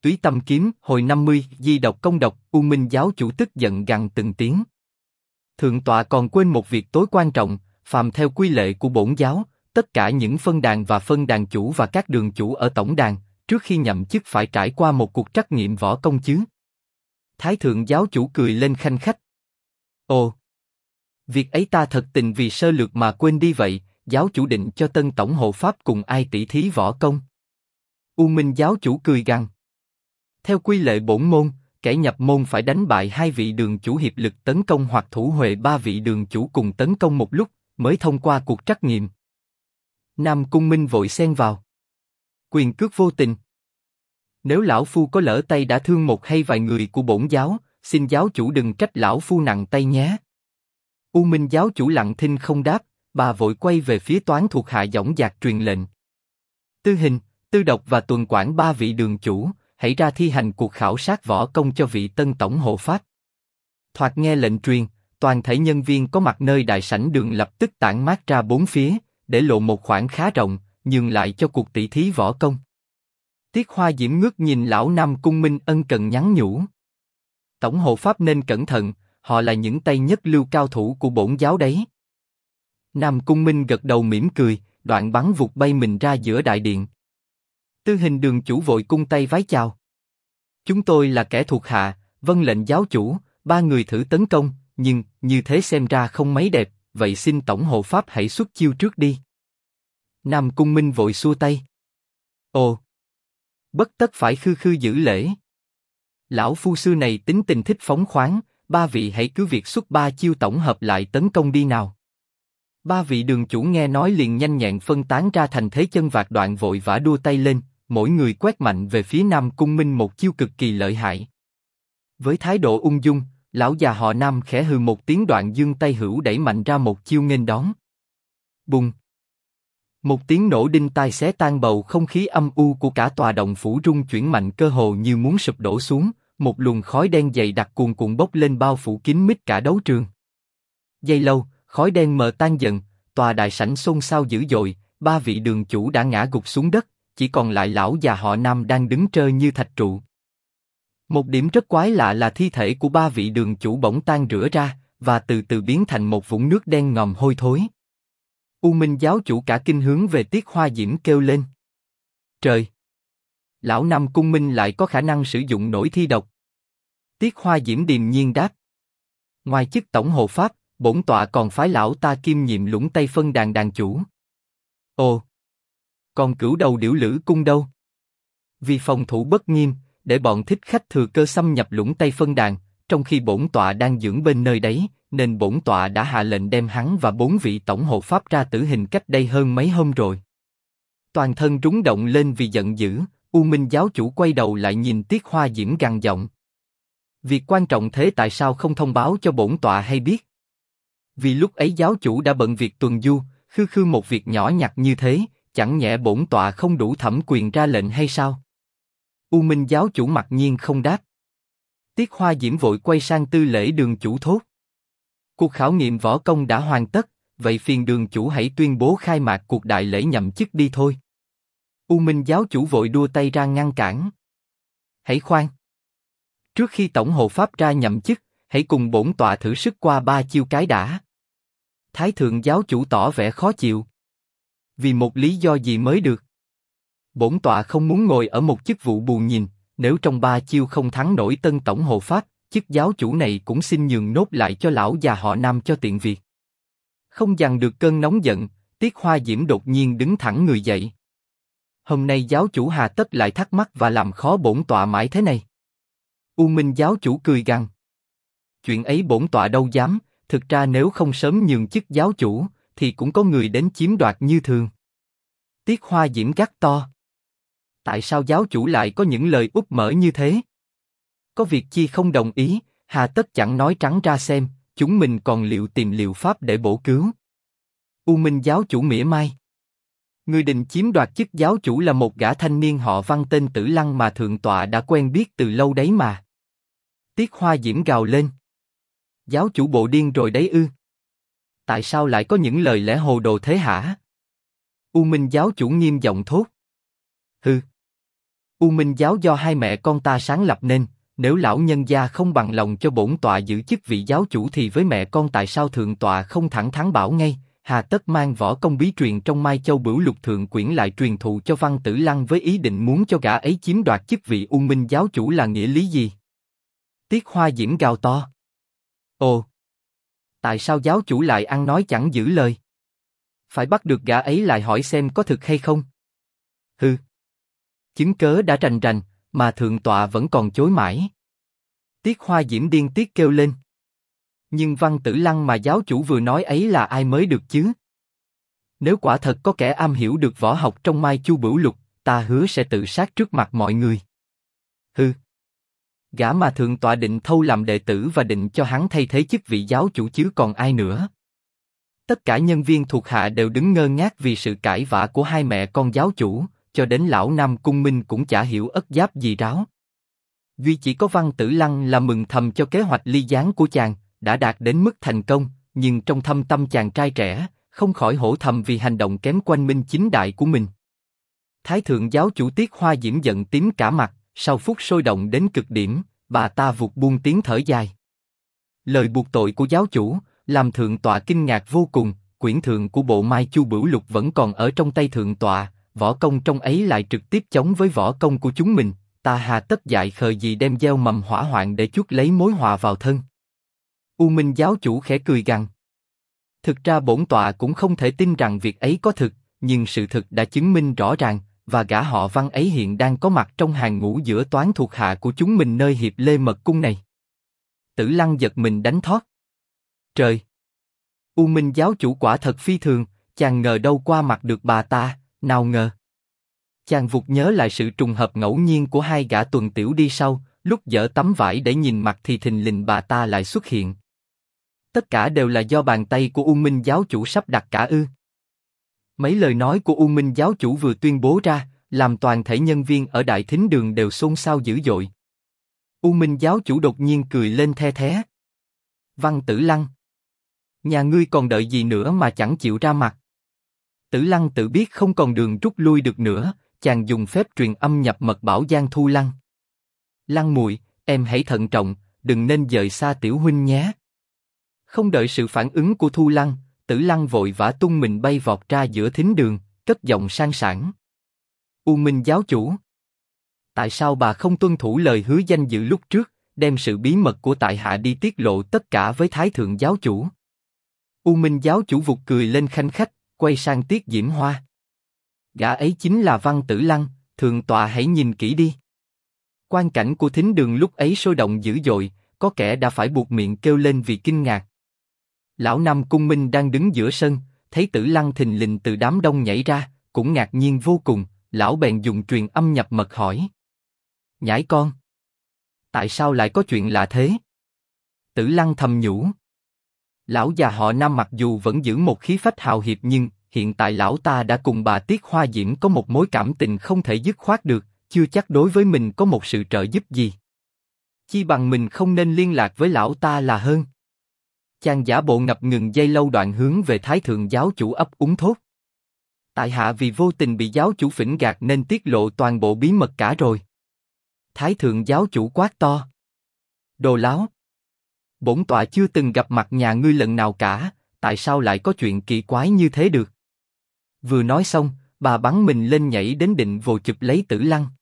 Túy Tâm Kiếm, hồi 50, Di độc công độc, U Minh giáo chủ tức giận gằn từng tiếng. Thượng tọa còn quên một việc tối quan trọng, phàm theo quy lệ của bổn giáo, tất cả những phân đàn và phân đàn chủ và các đường chủ ở tổng đàn, trước khi nhậm chức phải trải qua một cuộc trắc nghiệm võ công chứ. Thái thượng giáo chủ cười lên khanh khách. Ồ, việc ấy ta thật tình vì sơ lược mà quên đi vậy. Giáo chủ định cho tân tổng hộ pháp cùng ai tỷ thí võ công? U Minh giáo chủ cười gằn. Theo quy lệ bổn môn, kẻ nhập môn phải đánh bại 2 vị đường chủ hiệp lực tấn công hoặc thủ huề 3 vị đường chủ cùng tấn công một lúc, mới thông qua cuộc trắc nghiệm. Nam Cung Minh vội xen vào. Quyền cước vô tình. Nếu lão phu có lỡ tay đã thương một hay vài người của bổn giáo, xin giáo chủ đừng trách lão phu nặng tay nhé. U Minh giáo chủ lặng thinh không đáp, bà vội quay về phía toán thuộc hạ dõng dạc truyền lệnh. Tư Hình, Tư Độc và Tuần Quản 3 vị đường chủ, hãy ra thi hành cuộc khảo sát võ công cho vị tân tổng hộ pháp. Thoạt nghe lệnh truyền, toàn thể nhân viên có mặt nơi đại sảnh đường lập tức tản mát ra bốn phía, để lộ một khoảng khá rộng, nhường lại cho cuộc tỷ thí võ công. Tiết Hoa Diễm ngước nhìn lão Nam Cung Minh ân cần nhắn nhủ. Tổng hộ pháp nên cẩn thận, họ là những tay nhất lưu cao thủ của bổn giáo đấy. Nam Cung Minh gật đầu mỉm cười, đoạn bắn vụt bay mình ra giữa đại điện. Tư Hình đường chủ vội cung tay vái chào. Chúng tôi là kẻ thuộc hạ, vâng lệnh giáo chủ, 3 người thử tấn công, nhưng như thế xem ra không mấy đẹp, vậy xin tổng hộ pháp hãy xuất chiêu trước đi. Nam Cung Minh vội xua tay. Ồ, bất tất phải khư khư giữ lễ. Lão phu sư này tính tình thích phóng khoáng, 3 vị hãy cứ việc xuất 3 chiêu tổng hợp lại tấn công đi nào. 3 vị đường chủ nghe nói liền nhanh nhẹn phân tán ra thành thế chân vạc đoạn vội vã đua tay lên, mỗi người quét mạnh về phía Nam Cung Minh một chiêu cực kỳ lợi hại. Với thái độ ung dung, lão già họ Nam khẽ hừ một tiếng đoạn giương tay hữu đẩy mạnh ra một chiêu nghênh đón. Bùng! Một tiếng nổ đinh tai xé tan bầu không khí âm u của cả tòa động phủ rung chuyển mạnh cơ hồ như muốn sụp đổ xuống, một luồng khói đen dày đặc cuồn cuộn bốc lên bao phủ kín mít cả đấu trường. Giây lâu, khói đen mờ tan dần, tòa đại sảnh xôn xao dữ dội, 3 vị đường chủ đã ngã gục xuống đất, chỉ còn lại lão già họ Nam đang đứng trơ như thạch trụ. Một điểm rất quái lạ là thi thể của 3 vị đường chủ bỗng tan rửa ra, và từ từ biến thành một vũng nước đen ngòm hôi thối. U Minh giáo chủ cả kinh hướng về Tiết Hoa Diễm kêu lên. Trời! Lão Nam Cung Minh lại có khả năng sử dụng nổi thi độc. Tiết Hoa Diễm điềm nhiên đáp. Ngoài chức tổng hộ pháp, bổn tọa còn phái lão ta kiêm nhiệm Lũng Tây phân đàn đàn chủ. Ồ! Còn Cửu Đầu Điểu Lữ cung đâu? Vì phòng thủ bất nghiêm, để bọn thích khách thừa cơ xâm nhập Lũng Tây phân đàn, trong khi bổn tọa đang dưỡng bên nơi đấy, nên bổn tọa đã hạ lệnh đem hắn và 4 vị tổng hộ pháp ra tử hình cách đây hơn mấy hôm rồi. Toàn thân rúng động lên vì giận dữ, U Minh giáo chủ quay đầu lại nhìn Tiết Hoa Diễm gằn giọng. Việc quan trọng thế tại sao không thông báo cho bổn tọa hay biết? Vì lúc ấy giáo chủ đã bận việc tuần du, khư khư một việc nhỏ nhặt như thế, chẳng nhẽ bổn tọa không đủ thẩm quyền ra lệnh hay sao? U Minh giáo chủ mặc nhiên không đáp. Tiết Hoa Diễm vội quay sang Tư Lễ đường chủ thốt. Cuộc khảo nghiệm võ công đã hoàn tất, vậy phiền đường chủ hãy tuyên bố khai mạc cuộc đại lễ nhậm chức đi thôi. U Minh giáo chủ vội đua tay ra ngăn cản. Hãy khoan! Trước khi tổng hộ pháp ra nhậm chức, hãy cùng bổn tọa thử sức qua 3 chiêu cái đã. Thái thượng giáo chủ tỏ vẻ khó chịu. Vì một lý do gì mới được? Bổn tọa không muốn ngồi ở một chức vụ bù nhìn, nếu trong 3 chiêu không thắng nổi tân tổng hộ pháp, chức giáo chủ này cũng xin nhường nốt lại cho lão già họ Nam cho tiện việc. Không dằn được cơn nóng giận, Tiết Hoa Diễm đột nhiên đứng thẳng người dậy. Hôm nay giáo chủ hà tất lại thắc mắc và làm khó bổn tọa mãi thế này? U Minh giáo chủ cười gằn. Chuyện ấy bổn tọa đâu dám, thực ra nếu không sớm nhường chức giáo chủ, thì cũng có người đến chiếm đoạt như thường. Tiết Hoa Diễm gắt to. Tại sao giáo chủ lại có những lời úp mở như thế? Có việc chi không đồng ý, hà tất chẳng nói trắng ra xem, chúng mình còn liệu tìm liệu pháp để bổ cứu. U Minh giáo chủ mỉa mai. Người định chiếm đoạt chức giáo chủ là một gã thanh niên họ Văn tên Tử Lăng mà thượng tọa đã quen biết từ lâu đấy mà. Tiết Hoa Diễm gào lên. Giáo chủ bộ điên rồi đấy ư? Tại sao lại có những lời lẽ hồ đồ thế hả? U Minh giáo chủ nghiêm giọng thốt. Hừ. U Minh giáo do hai mẹ con ta sáng lập nên, nếu lão nhân gia không bằng lòng cho bổn tọa giữ chức vị giáo chủ thì với mẹ con tại sao thượng tọa không thẳng thắn bảo ngay, hà tất mang võ công bí truyền trong Mai Châu Bửu Lục Thượng Quyển lại truyền thụ cho Văn Tử Lăng với ý định muốn cho gã ấy chiếm đoạt chức vị U Minh giáo chủ là nghĩa lý gì? Tiết Hoa Diễm gào to. Ồ! Tại sao giáo chủ lại ăn nói chẳng giữ lời? Phải bắt được gã ấy lại hỏi xem có thực hay không? Hừ! Chứng cớ đã rành rành, mà thượng tọa vẫn còn chối mãi. Tiết Hoa Diễm điên tiết kêu lên. Nhưng Văn Tử Lăng mà giáo chủ vừa nói ấy là ai mới được chứ? Nếu quả thật có kẻ am hiểu được võ học trong Mai Chu Bửu Lục, ta hứa sẽ tự sát trước mặt mọi người. Hừ! Gã mà thượng tọa định thâu làm đệ tử và định cho hắn thay thế chức vị giáo chủ chứ còn ai nữa. Tất cả nhân viên thuộc hạ đều đứng ngơ ngác vì sự cãi vã của hai mẹ con giáo chủ, cho đến lão Nam Cung Minh cũng chả hiểu ất giáp gì ráo. Duy chỉ có Văn Tử Lăng là mừng thầm cho kế hoạch ly gián của chàng đã đạt đến mức thành công, nhưng trong thâm tâm chàng trai trẻ không khỏi hổ thầm vì hành động kém quanh minh chính đại của mình. Thái thượng giáo chủ Tiết Hoa Diễm giận tím cả mặt, sau phút sôi động đến cực điểm, bà ta vụt buông tiếng thở dài. Lời buộc tội của giáo chủ làm thượng tọa kinh ngạc vô cùng. Quyển thượng của bộ Mai Chu Bửu Lục vẫn còn ở trong tay thượng tọa, võ công trong ấy lại trực tiếp chống với võ công của chúng mình, ta hà tất dại khờ gì đem gieo mầm hỏa hoạn để chuốc lấy mối họa vào thân. U Minh giáo chủ khẽ cười gằn. Thực ra bổn tọa cũng không thể tin rằng việc ấy có thực, nhưng sự thực đã chứng minh rõ ràng, và gã họ Văn ấy hiện đang có mặt trong hàng ngũ giữa toán thuộc hạ của chúng mình nơi Hiệp Lê Mật Cung này. Tử Lăng giật mình đánh thót. Trời! U Minh giáo chủ quả thật phi thường, chàng ngờ đâu qua mặt được bà ta, nào ngờ. Chàng vụt nhớ lại sự trùng hợp ngẫu nhiên của hai gã tuần tiểu đi sau, lúc dỡ tấm vải để nhìn mặt thì thình lình bà ta lại xuất hiện. Tất cả đều là do bàn tay của U Minh giáo chủ sắp đặt cả ư? Mấy lời nói của U Minh giáo chủ vừa tuyên bố ra, làm toàn thể nhân viên ở Đại Thính Đường đều xôn xao dữ dội. U Minh giáo chủ đột nhiên cười lên the thé. Văn Tử Lăng, nhà ngươi còn đợi gì nữa mà chẳng chịu ra mặt? Tử Lăng tự biết không còn đường rút lui được nữa, chàng dùng phép truyền âm nhập mật bảo Giang Thu Lăng. Lăng muội, em hãy thận trọng, đừng nên dời xa tiểu huynh nhé. Không đợi sự phản ứng của Thu Lăng, Tử Lăng vội vã tung mình bay vọt ra giữa thính đường, cất giọng sang sảng. U Minh giáo chủ, tại sao bà không tuân thủ lời hứa danh dự lúc trước, đem sự bí mật của tại hạ đi tiết lộ tất cả với Thái thượng giáo chủ? U Minh giáo chủ vụt cười lên khanh khách, quay sang Tiết Diễm Hoa. Gã ấy chính là Văn Tử Lăng, thượng tọa hãy nhìn kỹ đi. Quan cảnh của thính đường lúc ấy sôi động dữ dội, có kẻ đã phải buột miệng kêu lên vì kinh ngạc. Lão Nam Cung Minh đang đứng giữa sân, thấy Tử Lăng thình lình từ đám đông nhảy ra, cũng ngạc nhiên vô cùng, lão bèn dùng truyền âm nhập mật hỏi. Nhãi con! Tại sao lại có chuyện lạ thế? Tử Lăng thầm nhủ. Lão già họ Nam mặc dù vẫn giữ một khí phách hào hiệp nhưng hiện tại lão ta đã cùng bà Tiết Hoa Diễm có một mối cảm tình không thể dứt khoát được, chưa chắc đối với mình có một sự trợ giúp gì. Chi bằng mình không nên liên lạc với lão ta là hơn. Chàng giả bộ ngập ngừng giây lâu đoạn hướng về Thái thượng giáo chủ ấp úng thốt. Tại hạ vì vô tình bị giáo chủ phỉnh gạt nên tiết lộ toàn bộ bí mật cả rồi. Thái thượng giáo chủ quát to. Đồ láo! Bổn tọa chưa từng gặp mặt nhà ngươi lần nào cả, tại sao lại có chuyện kỳ quái như thế được? Vừa nói xong, bà bắn mình lên nhảy đến định vồ chụp lấy Tử Lăng.